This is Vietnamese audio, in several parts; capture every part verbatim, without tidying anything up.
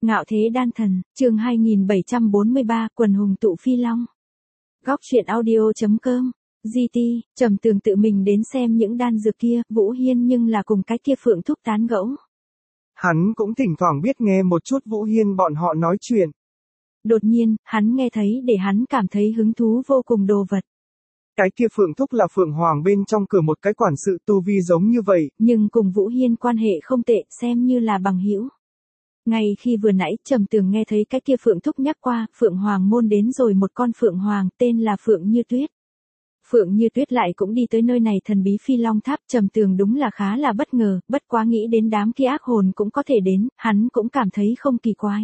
Ngạo thế đan thần, chương hai nghìn bảy trăm bốn mươi ba, quần hùng tụ phi long. Góc truyện audio.com, giê tê, Trầm Tường tự mình đến xem những đan dược kia, Vũ Hiên nhưng là cùng cái kia Phượng Thúc tán gẫu. Hắn cũng thỉnh thoảng biết nghe một chút Vũ Hiên bọn họ nói chuyện. Đột nhiên, hắn nghe thấy để hắn cảm thấy hứng thú vô cùng đồ vật. Cái kia Phượng Thúc là Phượng Hoàng bên trong cửa một cái quản sự tu vi giống như vậy. Nhưng cùng Vũ Hiên quan hệ không tệ, xem như là bằng hữu. Ngay khi vừa nãy Trầm Tường nghe thấy cái kia Phượng Thúc nhắc qua, Phượng Hoàng môn đến rồi một con Phượng Hoàng tên là Phượng Như Tuyết. Phượng Như Tuyết lại cũng đi tới nơi này thần bí phi long tháp, Trầm Tường đúng là khá là bất ngờ, bất quá nghĩ đến đám kia ác hồn cũng có thể đến, hắn cũng cảm thấy không kỳ quái.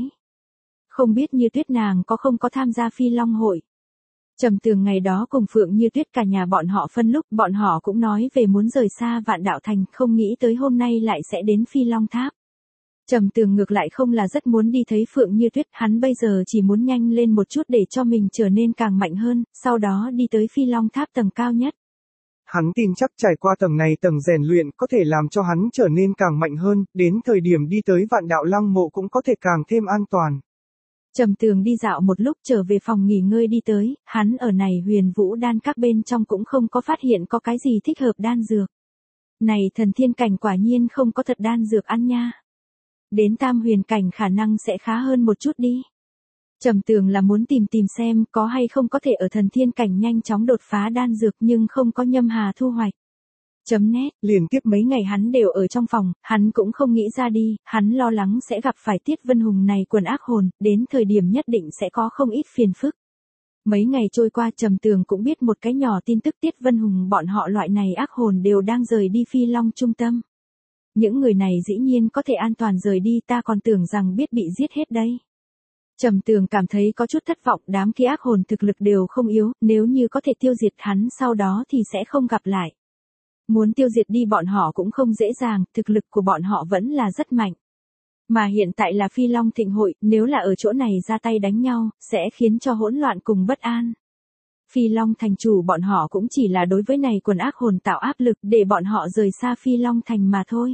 Không biết Như Tuyết nàng có không có tham gia phi long hội. Trầm Tường ngày đó cùng Phượng Như Tuyết cả nhà bọn họ phân lúc, bọn họ cũng nói về muốn rời xa Vạn Đạo Thành, không nghĩ tới hôm nay lại sẽ đến phi long tháp. Trầm Tường ngược lại không là rất muốn đi thấy Phượng Như Tuyết, hắn bây giờ chỉ muốn nhanh lên một chút để cho mình trở nên càng mạnh hơn, sau đó đi tới phi long tháp tầng cao nhất. Hắn tin chắc trải qua tầng này tầng rèn luyện có thể làm cho hắn trở nên càng mạnh hơn, đến thời điểm đi tới Vạn Đạo Lăng mộ cũng có thể càng thêm an toàn. Trầm Tường đi dạo một lúc trở về phòng nghỉ ngơi đi tới, hắn ở này Huyền Vũ đan các bên trong cũng không có phát hiện có cái gì thích hợp đan dược. Này thần thiên cảnh quả nhiên không có thật đan dược ăn nha. Đến tam huyền cảnh khả năng sẽ khá hơn một chút đi. Trầm Tường là muốn tìm tìm xem có hay không có thể ở thần thiên cảnh nhanh chóng đột phá đan dược nhưng không có nhâm hà thu hoạch. Chấm nét, liên tiếp mấy ngày hắn đều ở trong phòng, hắn cũng không nghĩ ra đi, hắn lo lắng sẽ gặp phải Tiết Vân Hùng này quần ác hồn, đến thời điểm nhất định sẽ có không ít phiền phức. Mấy ngày trôi qua Trầm Tường cũng biết một cái nhỏ tin tức Tiết Vân Hùng bọn họ loại này ác hồn đều đang rời đi phi long trung tâm. Những người này dĩ nhiên có thể an toàn rời đi, ta còn tưởng rằng biết bị giết hết đây. Trầm Tường cảm thấy có chút thất vọng, đám kia ác hồn thực lực đều không yếu, nếu như có thể tiêu diệt hắn sau đó thì sẽ không gặp lại. Muốn tiêu diệt đi bọn họ cũng không dễ dàng, thực lực của bọn họ vẫn là rất mạnh. Mà hiện tại là phi long thịnh hội, nếu là ở chỗ này ra tay đánh nhau, sẽ khiến cho hỗn loạn cùng bất an. Phi long thành chủ bọn họ cũng chỉ là đối với này quần ác hồn tạo áp lực để bọn họ rời xa phi long thành mà thôi.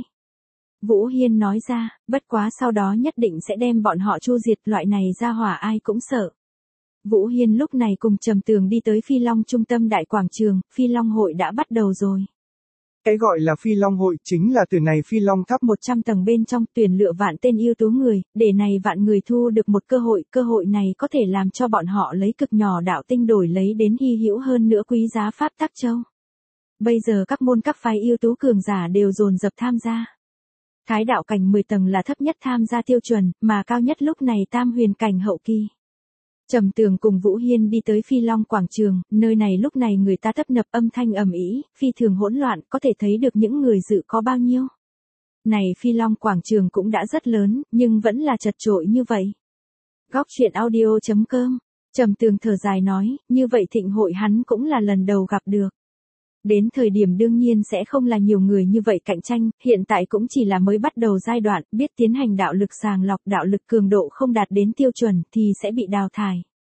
Vũ Hiên nói ra, bất quá sau đó nhất định sẽ đem bọn họ chu diệt, loại này ra hỏa ai cũng sợ. Vũ Hiên lúc này cùng Trầm Tường đi tới phi long trung tâm đại quảng trường, phi long hội đã bắt đầu rồi. Cái gọi là phi long hội chính là từ này phi long tháp một trăm tầng bên trong tuyển lựa vạn tên ưu tú người, để này vạn người thu được một cơ hội, cơ hội này có thể làm cho bọn họ lấy cực nhỏ đạo tinh đổi lấy đến hy hữu hơn nữa quý giá pháp tắc châu. Bây giờ các môn các phái ưu tú cường giả đều dồn dập tham gia. Thái đạo cảnh mười tầng là thấp nhất tham gia tiêu chuẩn, mà cao nhất lúc này tam huyền cảnh hậu kỳ. Trầm Tường cùng Vũ Hiên đi tới phi long quảng trường, nơi này lúc này người ta tấp nập âm thanh ầm ĩ, phi thường hỗn loạn, có thể thấy được những người dự có bao nhiêu. Này phi long quảng trường cũng đã rất lớn, nhưng vẫn là chật chội như vậy. Góc truyện audio.com, Trầm Tường thở dài nói, như vậy thịnh hội hắn cũng là lần đầu gặp được. Đến thời điểm đương nhiên sẽ không là nhiều người như vậy cạnh tranh, hiện tại cũng chỉ là mới bắt đầu giai đoạn, biết tiến hành đạo lực sàng lọc, đạo lực cường độ không đạt đến tiêu chuẩn thì sẽ bị đào thải.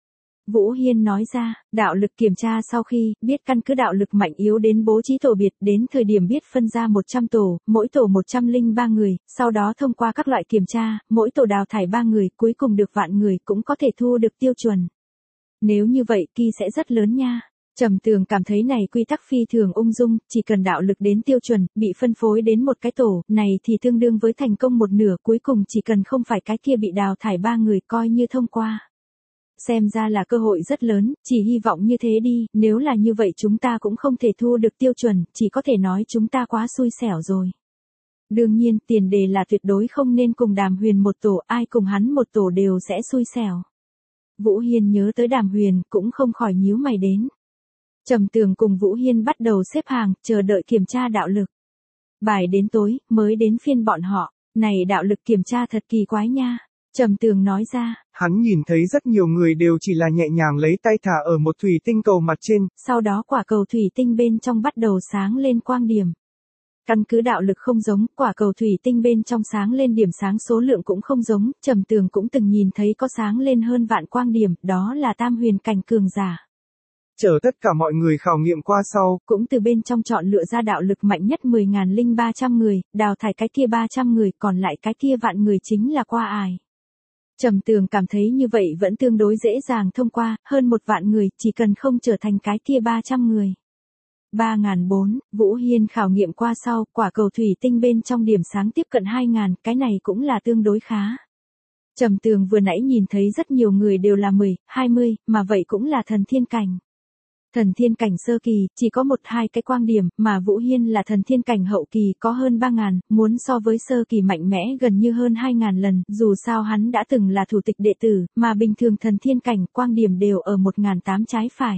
Vũ Hiên nói ra, đạo lực kiểm tra sau khi, biết căn cứ đạo lực mạnh yếu đến bố trí tổ biệt, đến thời điểm biết phân ra một trăm tổ, mỗi tổ một trăm lẻ ba người, sau đó thông qua các loại kiểm tra, mỗi tổ đào thải ba người, cuối cùng được vạn người cũng có thể thu được tiêu chuẩn. Nếu như vậy kỳ sẽ rất lớn nha. Trầm Tường cảm thấy này quy tắc phi thường ung dung, chỉ cần đạo lực đến tiêu chuẩn, bị phân phối đến một cái tổ, này thì tương đương với thành công một nửa, cuối cùng chỉ cần không phải cái kia bị đào thải ba người coi như thông qua. Xem ra là cơ hội rất lớn, chỉ hy vọng như thế đi, nếu là như vậy chúng ta cũng không thể thu được tiêu chuẩn, chỉ có thể nói chúng ta quá xui xẻo rồi. Đương nhiên, tiền đề là tuyệt đối không nên cùng Đàm Huyền một tổ, ai cùng hắn một tổ đều sẽ xui xẻo. Vũ Hiên nhớ tới Đàm Huyền, cũng không khỏi nhíu mày đến. Trầm Tường cùng Vũ Hiên bắt đầu xếp hàng, chờ đợi kiểm tra đạo lực. Bài đến tối, mới đến phiên bọn họ, này đạo lực kiểm tra thật kỳ quái nha. Trầm Tường nói ra. Hắn nhìn thấy rất nhiều người đều chỉ là nhẹ nhàng lấy tay thả ở một thủy tinh cầu mặt trên. Sau đó quả cầu thủy tinh bên trong bắt đầu sáng lên quang điểm. Căn cứ đạo lực không giống, quả cầu thủy tinh bên trong sáng lên điểm sáng số lượng cũng không giống, Trầm Tường cũng từng nhìn thấy có sáng lên hơn vạn quang điểm, đó là tam huyền cảnh cường giả. Chờ tất cả mọi người khảo nghiệm qua sau, cũng từ bên trong chọn lựa ra đạo lực mạnh nhất mười nghìn ba trăm người, đào thải cái kia ba trăm người, còn lại cái kia vạn người chính là qua ải. Trầm Tường cảm thấy như vậy vẫn tương đối dễ dàng thông qua, hơn một vạn người, chỉ cần không trở thành cái kia ba trăm người. ba nghìn bốn, Vũ Hiên khảo nghiệm qua sau, quả cầu thủy tinh bên trong điểm sáng tiếp cận hai nghìn, cái này cũng là tương đối khá. Trầm Tường vừa nãy nhìn thấy rất nhiều người đều là mười, hai mươi, mà vậy cũng là thần thiên cảnh. Thần thiên cảnh sơ kỳ, chỉ có một hai cái quang điểm, mà Vũ Hiên là thần thiên cảnh hậu kỳ có hơn ba nghìn, muốn so với sơ kỳ mạnh mẽ gần như hơn hai nghìn lần, dù sao hắn đã từng là thủ tịch đệ tử, mà bình thường thần thiên cảnh quang điểm đều ở một nghìn tám trái phải.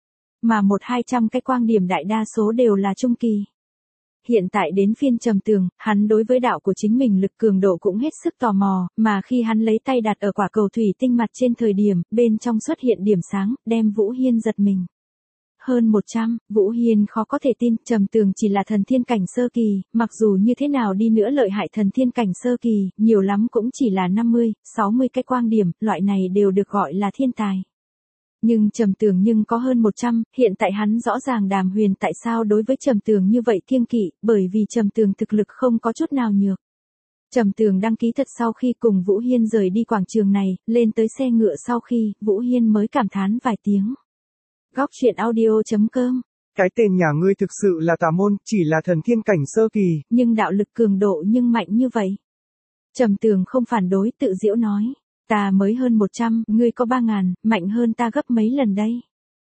Mà một hai trăm cái quang điểm đại đa số đều là trung kỳ. Hiện tại đến phiên Trầm Tường, hắn đối với đạo của chính mình lực cường độ cũng hết sức tò mò, mà khi hắn lấy tay đặt ở quả cầu thủy tinh mặt trên thời điểm, bên trong xuất hiện điểm sáng, đem Vũ Hiên giật mình. Hơn một trăm, Vũ Hiên khó có thể tin, Trầm Tường chỉ là thần thiên cảnh sơ kỳ, mặc dù như thế nào đi nữa lợi hại thần thiên cảnh sơ kỳ, nhiều lắm cũng chỉ là năm mươi, sáu mươi cái quang điểm, loại này đều được gọi là thiên tài. Nhưng Trầm Tường nhưng có hơn một trăm, hiện tại hắn rõ ràng Đàm Huyền tại sao đối với Trầm Tường như vậy kiêng kỵ, bởi vì Trầm Tường thực lực không có chút nào nhược. Trầm Tường đăng ký thật sau khi cùng Vũ Hiên rời đi quảng trường này, lên tới xe ngựa sau khi, Vũ Hiên mới cảm thán vài tiếng. Góc truyện audio chấm com. Cái tên nhà ngươi thực sự là tà môn, chỉ là thần thiên cảnh sơ kỳ. Nhưng đạo lực cường độ nhưng mạnh như vậy. Trầm Tường không phản đối, tự giễu nói. Ta mới hơn một trăm, ngươi có ba ngàn, mạnh hơn ta gấp mấy lần đây.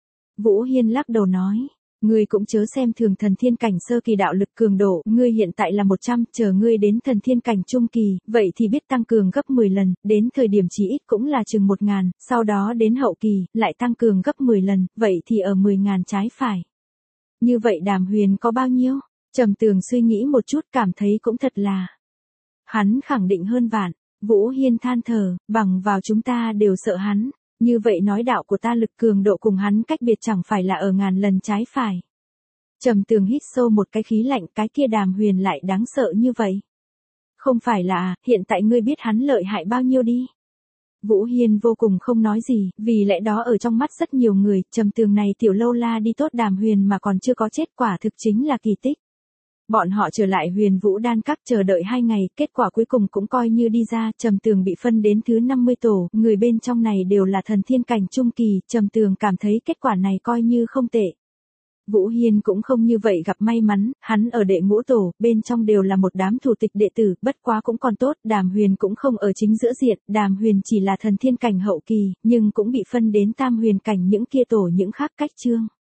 Vũ Hiên lắc đầu nói. Ngươi cũng chớ xem thường thần thiên cảnh sơ kỳ đạo lực cường độ, ngươi hiện tại là một trăm, chờ ngươi đến thần thiên cảnh trung kỳ, vậy thì biết tăng cường gấp mười lần, đến thời điểm chỉ ít cũng là chừng một ngàn, sau đó đến hậu kỳ, lại tăng cường gấp mười lần, vậy thì ở mười ngàn trái phải. Như vậy Đàm Huyền có bao nhiêu? Trầm Tường suy nghĩ một chút cảm thấy cũng thật là. Hắn khẳng định hơn vạn. Vũ Hiên than thở, bằng vào chúng ta đều sợ hắn. Như vậy nói đạo của ta lực cường độ cùng hắn cách biệt chẳng phải là ở ngàn lần trái phải. Trầm Tường hít sâu một cái khí lạnh, cái kia Đàm Huyền lại đáng sợ như vậy. Không phải là, hiện tại ngươi biết hắn lợi hại bao nhiêu đi. Vũ Hiên vô cùng không nói gì, vì lẽ đó ở trong mắt rất nhiều người, Trầm Tường này tiểu lâu la đi tốt Đàm Huyền mà còn chưa có chết, quả thực chính là kỳ tích. Bọn họ trở lại Huyền Vũ Đan Các chờ đợi hai ngày, kết quả cuối cùng cũng coi như đi ra, Trầm Tường bị phân đến thứ năm mươi tổ, người bên trong này đều là thần thiên cảnh trung kỳ, Trầm Tường cảm thấy kết quả này coi như không tệ. Vũ Hiên cũng không như vậy gặp may mắn, hắn ở đệ ngũ tổ, bên trong đều là một đám thủ tịch đệ tử, bất quá cũng còn tốt, Đàm Huyền cũng không ở chính giữa diện, Đàm Huyền chỉ là thần thiên cảnh hậu kỳ, nhưng cũng bị phân đến tam huyền cảnh những kia tổ những khác cách chương.